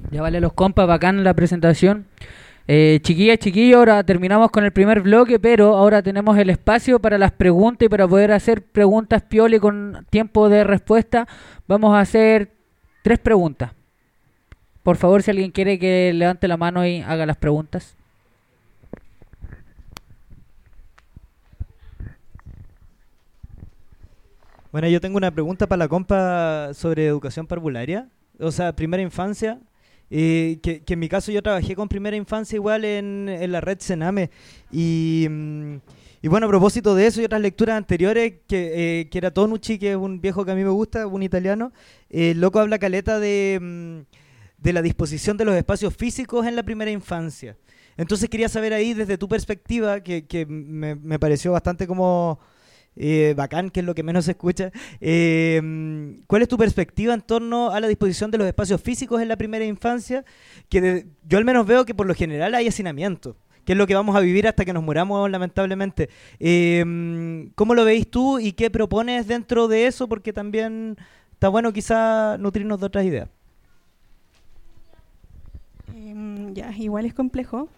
Ya vale los compas, bacán la presentación. Chiquillas, chiquillos, ahora terminamos con el primer bloque, pero ahora tenemos el espacio para las preguntas y para poder hacer preguntas piole con tiempo de respuesta. Vamos a hacer 3 preguntas. Por favor, si alguien quiere que levante la mano y haga las preguntas. Bueno, yo tengo una pregunta para la compa sobre educación parvularia, o sea, primera infancia. Que en mi caso yo trabajé con primera infancia igual en la red Sename. Y bueno, a propósito de eso y otras lecturas anteriores, que era Tonucci, que es un viejo que a mí me gusta, un italiano, el loco habla caleta de la disposición de los espacios físicos en la primera infancia. Entonces quería saber ahí, desde tu perspectiva, que me pareció bastante como bacán, que es lo que menos se escucha, ¿cuál es tu perspectiva en torno a la disposición de los espacios físicos en la primera infancia? Yo al menos veo que por lo general hay hacinamiento, que es lo que vamos a vivir hasta que nos muramos, lamentablemente. ¿Cómo lo veis tú y qué propones dentro de eso? Porque también está bueno quizá nutrirnos de otras ideas. Ya, igual es complejo,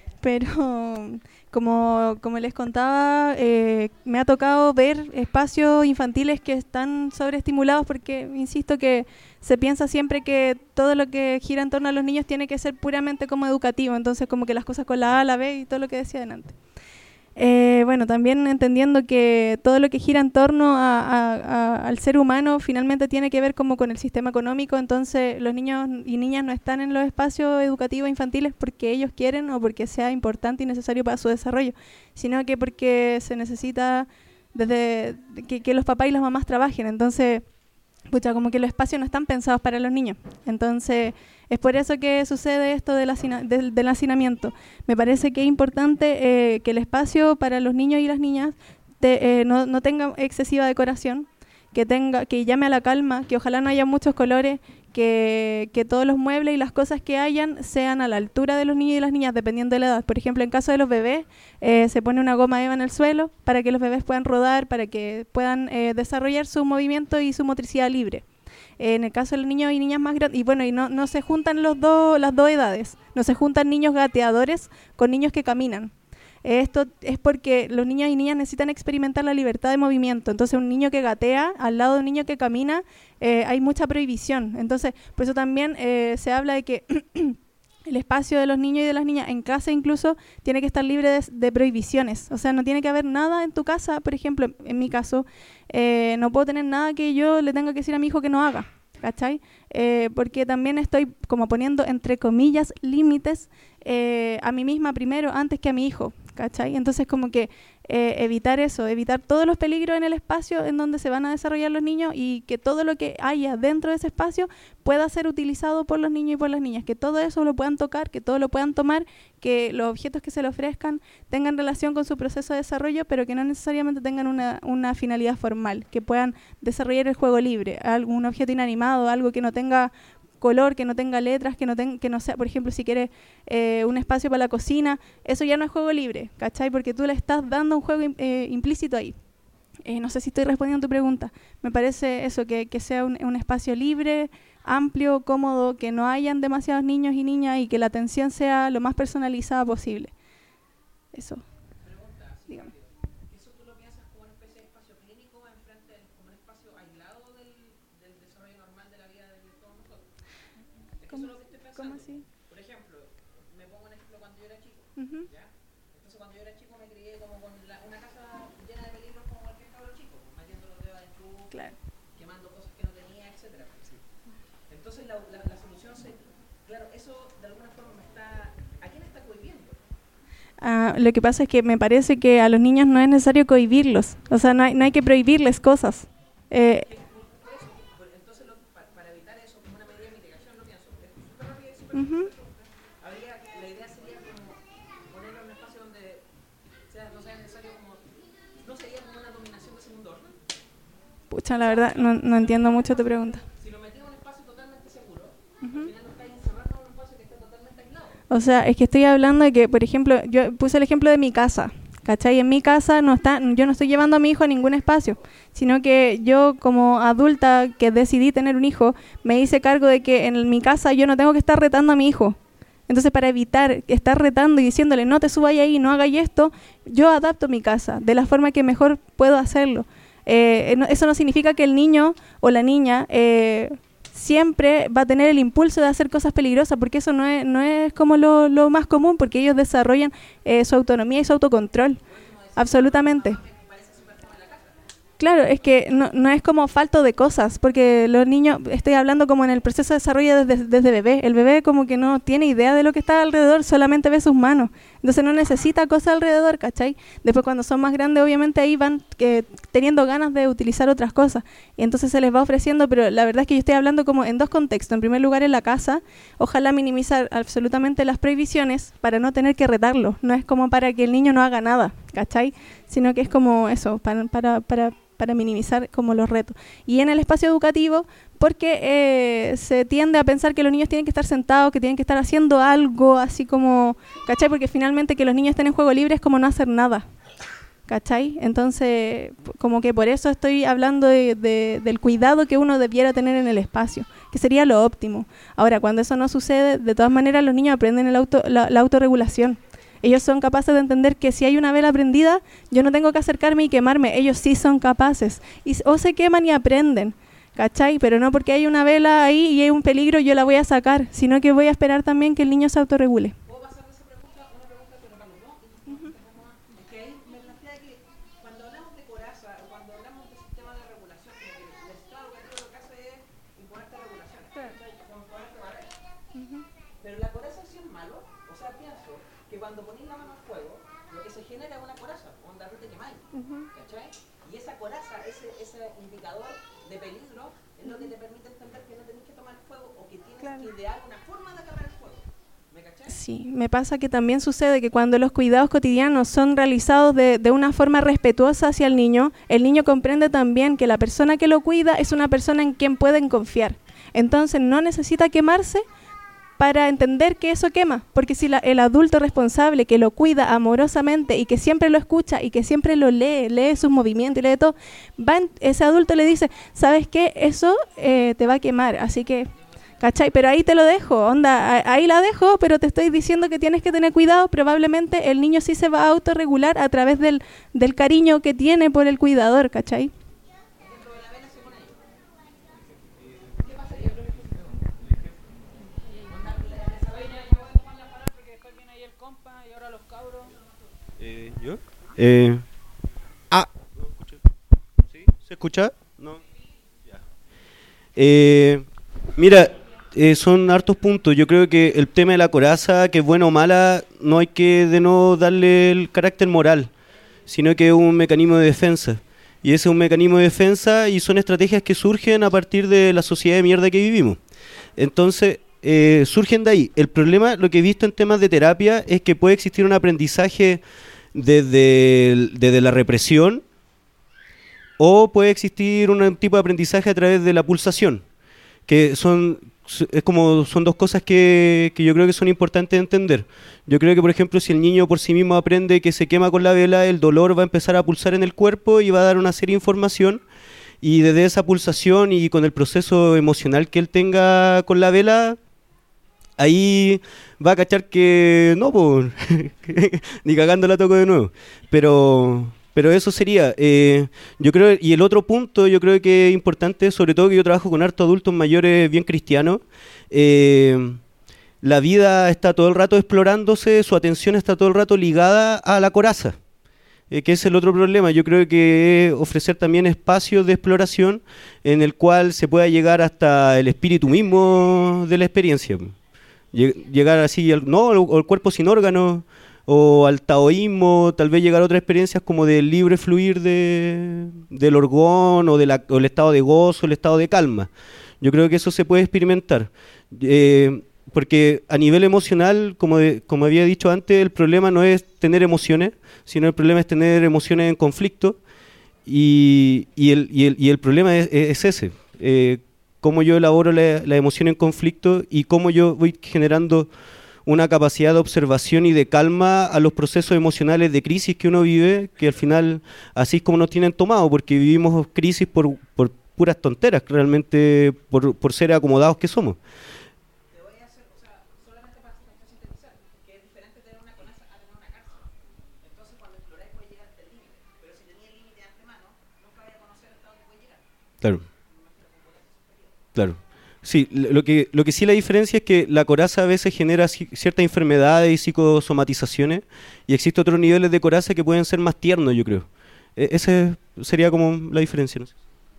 pero como les contaba, me ha tocado ver espacios infantiles que están sobreestimulados porque, insisto, que se piensa siempre que todo lo que gira en torno a los niños tiene que ser puramente como educativo, entonces como que las cosas con la A, la B y todo lo que decía adelante. Bueno, también entendiendo que todo lo que gira en torno al ser humano finalmente tiene que ver como con el sistema económico, entonces los niños y niñas no están en los espacios educativos infantiles porque ellos quieren o porque sea importante y necesario para su desarrollo, sino que porque se necesita desde que los papás y las mamás trabajen, entonces pucha, como que los espacios no están pensados para los niños. Entonces, es por eso que sucede esto del hacinamiento. Me parece que es importante que el espacio para los niños y las niñas no tenga excesiva decoración, que llame a la calma, que ojalá no haya muchos colores, que todos los muebles y las cosas que hayan sean a la altura de los niños y las niñas, dependiendo de la edad. Por ejemplo, en caso de los bebés, se pone una goma eva en el suelo para que los bebés puedan rodar, para que puedan desarrollar su movimiento y su motricidad libre. En el caso de los niños y niñas más grandes, y bueno, y no se juntan las dos edades, no se juntan niños gateadores con niños que caminan. Esto es porque los niños y niñas necesitan experimentar la libertad de movimiento. Entonces, un niño que gatea al lado de un niño que camina, hay mucha prohibición. Entonces, por eso también se habla de que el espacio de los niños y de las niñas, en casa incluso, tiene que estar libre de prohibiciones. O sea, no tiene que haber nada en tu casa, por ejemplo, en mi caso, no puedo tener nada que yo le tenga que decir a mi hijo que no haga, ¿cachai? Porque también estoy como poniendo, entre comillas, límites a mí misma primero, antes que a mi hijo, ¿cachai? Entonces como que evitar eso, evitar todos los peligros en el espacio en donde se van a desarrollar los niños y que todo lo que haya dentro de ese espacio pueda ser utilizado por los niños y por las niñas, que todo eso lo puedan tocar, que todo lo puedan tomar, que los objetos que se le ofrezcan tengan relación con su proceso de desarrollo, pero que no necesariamente tengan una finalidad formal, que puedan desarrollar el juego libre, algún objeto inanimado, algo que no tenga color, que no tenga letras, que no sea, por ejemplo, si quieres un espacio para la cocina, eso ya no es juego libre, ¿cachai? Porque tú le estás dando un juego implícito ahí. No sé si estoy respondiendo a tu pregunta. Me parece eso, que sea un espacio libre, amplio, cómodo, que no hayan demasiados niños y niñas y que la atención sea lo más personalizada posible. Eso. Pregunta, sí, Dígame. ¿eso tú lo piensas como una especie de espacio clínico enfrente, como un espacio aislado del desarrollo normal de la vida de todos nosotros? Es que eso es lo que estoy pensando. ¿Cómo así? Por ejemplo, me pongo un ejemplo cuando yo era chico, ¿ya? Entonces cuando yo era chico me crié como con una casa llena de peligros como cualquier cabro chico, metiendo los dedos adentro, Claro. quemando cosas que no tenía, etcétera. Sí. Entonces la solución claro, eso de alguna forma ¿a quién está cohibiendo? Lo que pasa es que me parece que a los niños no es necesario cohibirlos, o sea, no hay que prohibirles cosas. Entonces, para evitar eso, como una medida de mitigación, lo pienso, es súper rápido y súper la idea sería como ponerlo en un espacio donde no sea necesario como, no sería como una dominación de segundo orden. Pucha, la verdad, no entiendo mucho tu pregunta. Si lo metes en un espacio totalmente seguro, al final lo estás encerrando en un espacio que está totalmente aislado. O sea, es que estoy hablando de que, por ejemplo, yo puse el ejemplo de mi casa, ¿cachai? En mi casa yo no estoy llevando a mi hijo a ningún espacio, sino que yo como adulta que decidí tener un hijo, me hice cargo de que en mi casa yo no tengo que estar retando a mi hijo. Entonces, para evitar estar retando y diciéndole no te subas ahí, no hagáis esto, yo adapto mi casa de la forma que mejor puedo hacerlo. Eso no significa que el niño o la niña siempre va a tener el impulso de hacer cosas peligrosas, porque eso no es como lo más común, porque ellos desarrollan su autonomía y su autocontrol. Absolutamente. Claro, es que no es como falto de cosas, porque los niños, estoy hablando como en el proceso de desarrollo desde bebé. El bebé como que no tiene idea de lo que está alrededor, solamente ve sus manos. Entonces no necesita cosas alrededor, ¿cachai? Después cuando son más grandes, obviamente ahí van teniendo ganas de utilizar otras cosas. Y entonces se les va ofreciendo, pero la verdad es que yo estoy hablando como en dos contextos. En primer lugar, en la casa, ojalá minimizar absolutamente las prohibiciones para no tener que retarlo. No es como para que el niño no haga nada, ¿cachai? Sino que es como eso, para minimizar como los retos. Y en el espacio educativo, porque se tiende a pensar que los niños tienen que estar sentados, que tienen que estar haciendo algo, así como, ¿cachai? Porque finalmente que los niños estén en juego libre es como no hacer nada, ¿cachai? Entonces, como que por eso estoy hablando del cuidado que uno debiera tener en el espacio, que sería lo óptimo. Ahora, cuando eso no sucede, de todas maneras los niños aprenden la autorregulación. Ellos son capaces de entender que si hay una vela prendida, yo no tengo que acercarme y quemarme. Ellos sí son capaces. O se queman y aprenden, ¿cachai? Pero no porque hay una vela ahí y hay un peligro, yo la voy a sacar, sino que voy a esperar también que el niño se autorregule. ¿Puedo pasar de esa pregunta a una pregunta pero para los dos? Es que ahí me plantea que cuando hablamos de coraza o cuando hablamos de sistema de regulación, como que el Estado educativo lo que hace es imponerte regulaciones, como imponerte barreras. Pero la coraza sí es malo, o sea, pienso que cuando ponéis la mano al fuego, lo que se genera es una coraza, onda tú te quemáis, ¿cachai? Y esa coraza, ese indicador de peligro, es lo que te permite entender que no tenés que tomar el fuego o que tienes que idear una forma de acabar el fuego. ¿Me cachai? Sí, me pasa que también sucede que cuando los cuidados cotidianos son realizados de una forma respetuosa hacia el niño comprende también que la persona que lo cuida es una persona en quien pueden confiar. Entonces no necesita quemarse para entender que eso quema, porque si el adulto responsable que lo cuida amorosamente y que siempre lo escucha y que siempre lo lee sus movimientos y lee todo, ese adulto le dice, ¿sabes qué? Eso te va a quemar, así que, ¿cachai? Pero ahí te lo dejo, onda, ahí la dejo, pero te estoy diciendo que tienes que tener cuidado, probablemente el niño sí se va a autorregular a través del cariño que tiene por el cuidador, ¿cachai? ¿Yo? ¿Sí? ¿Se escucha? No. Ya. Mira, son hartos puntos. Yo creo que el tema de la coraza, que es buena o mala, no hay que de no darle el carácter moral, sino que es un mecanismo de defensa. Y ese es un mecanismo de defensa y son estrategias que surgen a partir de la sociedad de mierda que vivimos. Entonces, surgen de ahí. El problema, lo que he visto en temas de terapia, es que puede existir un aprendizaje desde la represión, o puede existir un tipo de aprendizaje a través de la pulsación, que son dos cosas que yo creo que son importantes de entender. Yo creo que, por ejemplo, si el niño por sí mismo aprende que se quema con la vela, el dolor va a empezar a pulsar en el cuerpo y va a dar una serie de información, y desde esa pulsación y con el proceso emocional que él tenga con la vela, ahí va a cachar que no, pues, ni cagando la toco de nuevo. Pero eso sería, yo creo, y el otro punto yo creo que es importante, sobre todo que yo trabajo con hartos adultos mayores bien cristianos, la vida está todo el rato explorándose, su atención está todo el rato ligada a la coraza, que es el otro problema. Yo creo que es ofrecer también espacios de exploración en el cual se pueda llegar hasta el espíritu mismo de la experiencia. Llegar así, o el cuerpo sin órganos, o al taoísmo, tal vez llegar a otras experiencias como del libre fluir del orgón, o el estado de gozo, el estado de calma. Yo creo que eso se puede experimentar. Porque a nivel emocional, como había dicho antes, el problema no es tener emociones, sino el problema es tener emociones en conflicto, y el problema es ese. Cómo yo elaboro la emoción en conflicto y cómo yo voy generando una capacidad de observación y de calma a los procesos emocionales de crisis que uno vive, que al final así es como nos tienen tomado, porque vivimos crisis por puras tonteras, realmente por ser acomodados que somos. Te voy a hacer, o sea, solamente para sintetizar, que es diferente tener una CONASA a tener una cárcel. Entonces, cuando exploráis puede llegar hasta el límite, pero si tenía el límite de antemano, nunca vais a conocer hasta dónde puede llegar. Claro. Claro. Sí, lo que sí la diferencia es que la coraza a veces genera ciertas enfermedades y psicosomatizaciones, y existen otros niveles de coraza que pueden ser más tiernos, yo creo. Esa sería como la diferencia, ¿no?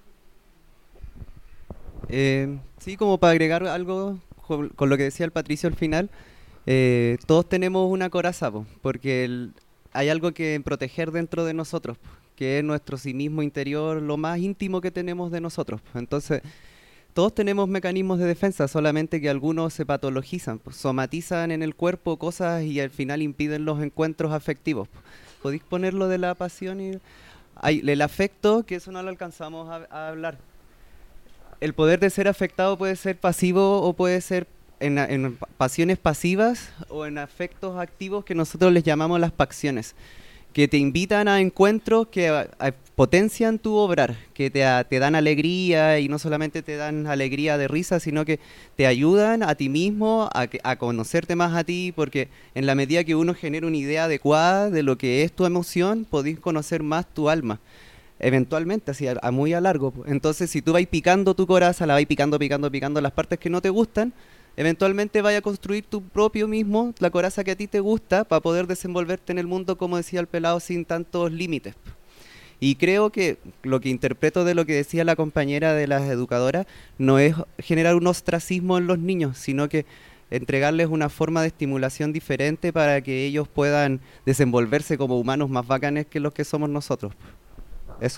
Sí, como para agregar algo con lo que decía el Patricio al final, todos tenemos una coraza, porque hay algo que proteger dentro de nosotros, que es nuestro cinismo interior, lo más íntimo que tenemos de nosotros. Entonces, todos tenemos mecanismos de defensa, solamente que algunos se patologizan, somatizan en el cuerpo cosas y al final impiden los encuentros afectivos. ¿Podéis ponerlo de la pasión? El afecto, que eso no lo alcanzamos a hablar. El poder de ser afectado puede ser pasivo o puede ser en pasiones pasivas o en afectos activos que nosotros les llamamos las pacciones, que te invitan a encuentros que potencian tu obrar, que te dan alegría, y no solamente te dan alegría de risa, sino que te ayudan a ti mismo a conocerte más a ti, porque en la medida que uno genera una idea adecuada de lo que es tu emoción, podés conocer más tu alma, eventualmente, así muy a largo. Entonces, si tú vas picando tu coraza, la vas picando las partes que no te gustan, eventualmente vaya a construir tu propio mismo, la coraza que a ti te gusta, para poder desenvolverte en el mundo, como decía el pelado, sin tantos límites. Y creo que lo que interpreto de lo que decía la compañera de las educadoras no es generar un ostracismo en los niños, sino que entregarles una forma de estimulación diferente para que ellos puedan desenvolverse como humanos más bacanes que los que somos nosotros. Eso.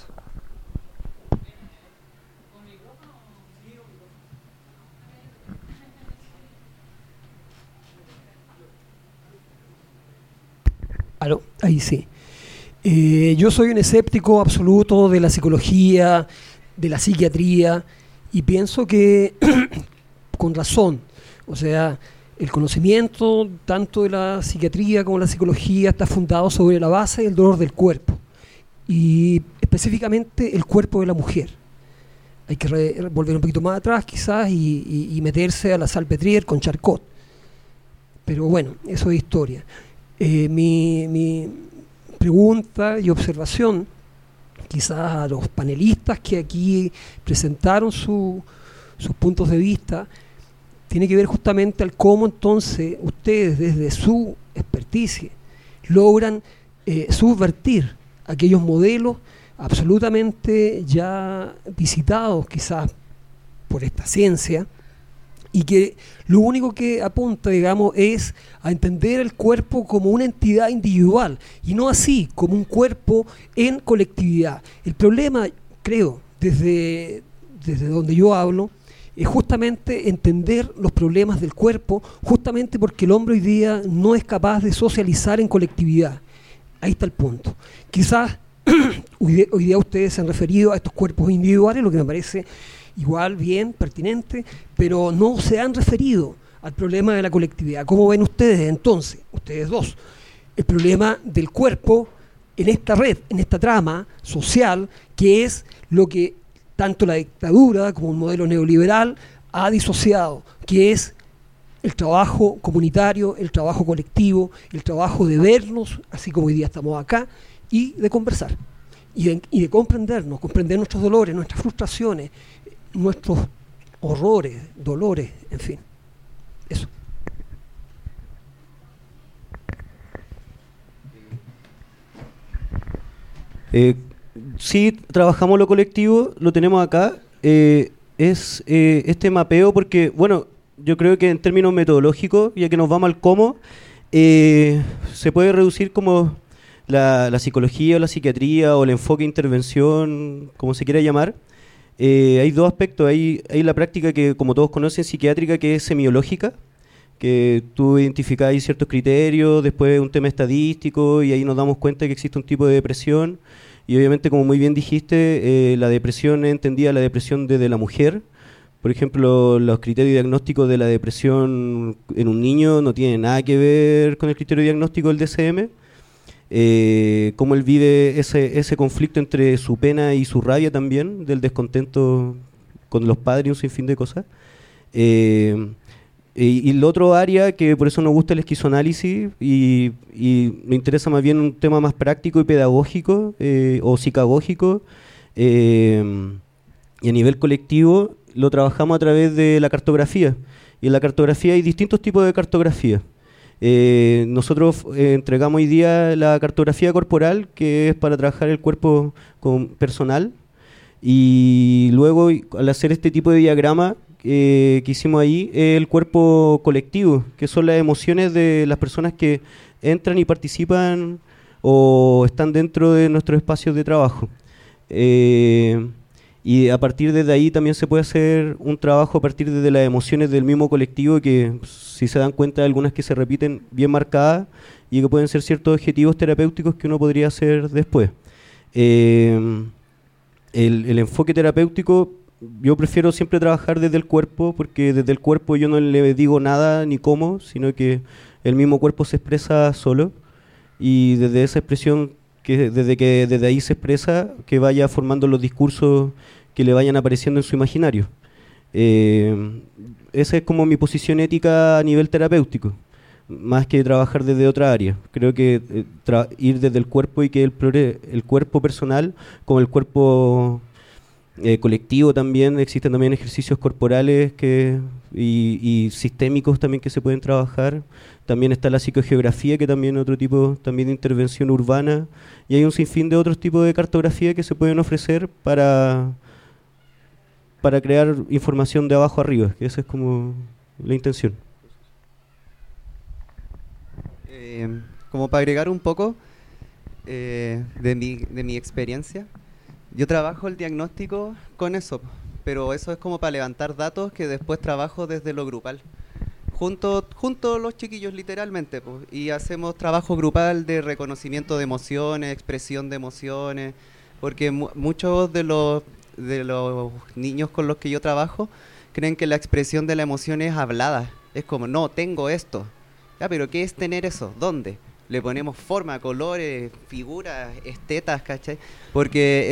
Aló, ahí sí. Yo soy un escéptico absoluto de la psicología, de la psiquiatría, y pienso que, con razón, o sea, el conocimiento tanto de la psiquiatría como de la psicología está fundado sobre la base del dolor del cuerpo, y específicamente el cuerpo de la mujer. Hay que volver un poquito más atrás quizás y meterse a la Salpêtrière con Charcot. Pero bueno, eso es historia. Mi pregunta y observación, quizás a los panelistas que aquí presentaron sus puntos de vista, tiene que ver justamente al cómo entonces ustedes desde su experticia logran subvertir aquellos modelos absolutamente ya visitados quizás por esta ciencia, y que lo único que apunta, digamos, es a entender el cuerpo como una entidad individual y no así como un cuerpo en colectividad. El problema, creo, desde donde yo hablo, es justamente entender los problemas del cuerpo, justamente porque el hombre hoy día no es capaz de socializar en colectividad. Ahí está el punto. Quizás hoy día ustedes se han referido a estos cuerpos individuales, lo que me parece igual, bien, pertinente, pero no se han referido al problema de la colectividad. ¿Cómo ven ustedes entonces, ustedes dos, el problema del cuerpo en esta red, en esta trama social, que es lo que tanto la dictadura como un modelo neoliberal ha disociado, que es el trabajo comunitario, el trabajo colectivo, el trabajo de vernos, así como hoy día estamos acá, y de conversar, y de comprendernos, comprender nuestros dolores, nuestras frustraciones, nuestros horrores, dolores, en fin. Eso. Sí, trabajamos lo colectivo, lo tenemos acá. Es este mapeo porque, bueno, yo creo que en términos metodológicos, ya que nos vamos al cómo, se puede reducir como la psicología o la psiquiatría o el enfoque de intervención, como se quiera llamar. Hay dos aspectos. Hay la práctica que, como todos conocen, psiquiátrica, que es semiológica, que tú identificas ahí ciertos criterios, después un tema estadístico, y ahí nos damos cuenta que existe un tipo de depresión, y obviamente, como muy bien dijiste, la depresión es entendida la depresión desde la mujer, Por ejemplo, los criterios diagnósticos de la depresión en un niño no tienen nada que ver con el criterio diagnóstico del DSM. Cómo él vive ese conflicto entre su pena y su rabia también, del descontento con los padres y un sinfín de cosas. Y el otro área, que por eso nos gusta el esquizoanálisis, y me interesa más bien un tema más práctico y pedagógico, o psicagógico, y a nivel colectivo, lo trabajamos a través de la cartografía. Y en la cartografía hay distintos tipos de cartografía. Nosotros entregamos hoy día la cartografía corporal, que es para trabajar el cuerpo personal, y luego al hacer este tipo de diagrama que hicimos ahí, el cuerpo colectivo, que son las emociones de las personas que entran y participan o están dentro de nuestros espacios de trabajo. Y a partir de ahí también se puede hacer un trabajo a partir de las emociones del mismo colectivo, que si se dan cuenta hay algunas que se repiten bien marcadas y que pueden ser ciertos objetivos terapéuticos que uno podría hacer después. El enfoque terapéutico, yo prefiero siempre trabajar desde el cuerpo, porque desde el cuerpo yo no le digo nada ni cómo, sino que el mismo cuerpo se expresa solo, y desde esa expresión, desde ahí se expresa, que vaya formando los discursos que le vayan apareciendo en su imaginario. Esa es como mi posición ética a nivel terapéutico, más que trabajar desde otra área. Creo que ir desde el cuerpo, y que el cuerpo personal como el cuerpo colectivo también, existen también ejercicios corporales y sistémicos también que se pueden trabajar. También está la psicogeografía, que también es otro tipo también de intervención urbana, y hay un sinfín de otros tipos de cartografía que se pueden ofrecer para crear información de abajo arriba, que esa es como la intención. Como para agregar un poco de mi experiencia, yo trabajo el diagnóstico con eso, pero eso es como para levantar datos que después trabajo desde lo grupal. Junto a los chiquillos literalmente, pues, y hacemos trabajo grupal de reconocimiento de emociones, expresión de emociones, porque muchos de los niños con los que yo trabajo creen que la expresión de la emoción es hablada. Es como, no, tengo esto. Ya, pero ¿qué es tener eso? ¿Dónde? Le ponemos forma, colores, figuras, estetas, ¿cachai? Porque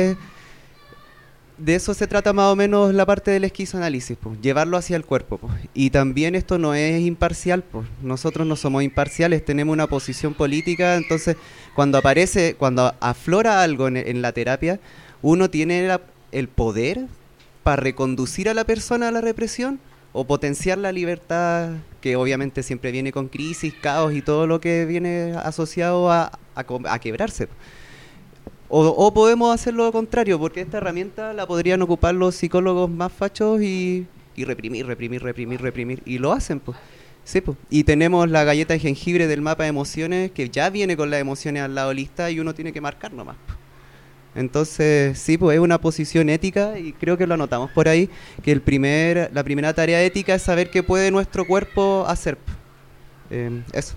de eso se trata más o menos la parte del esquizoanálisis, pues, llevarlo hacia el cuerpo, pues. Y también esto no es imparcial, pues. Nosotros no somos imparciales, tenemos una posición política, entonces cuando aflora algo en la terapia, uno tiene el poder para reconducir a la persona a la represión o potenciar la libertad, que obviamente siempre viene con crisis, caos y todo lo que viene asociado a quebrarse. O podemos hacer lo contrario, porque esta herramienta la podrían ocupar los psicólogos más fachos y reprimir, y lo hacen, pues. Sí, pues. Y tenemos la galleta de jengibre del mapa de emociones, que ya viene con las emociones al lado lista y uno tiene que marcar nomás, pues. Entonces, sí, pues es una posición ética, y creo que lo anotamos por ahí, que la primera tarea ética es saber qué puede nuestro cuerpo hacer. Eso.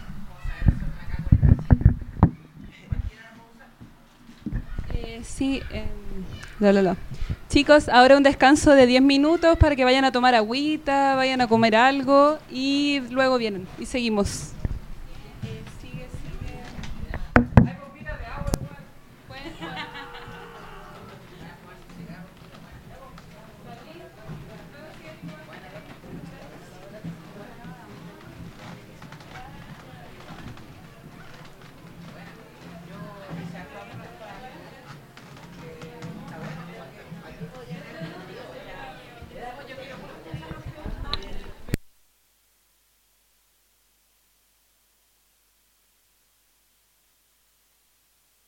Sí, Chicos, ahora un descanso de 10 minutos para que vayan a tomar agüita, vayan a comer algo y luego vienen y seguimos.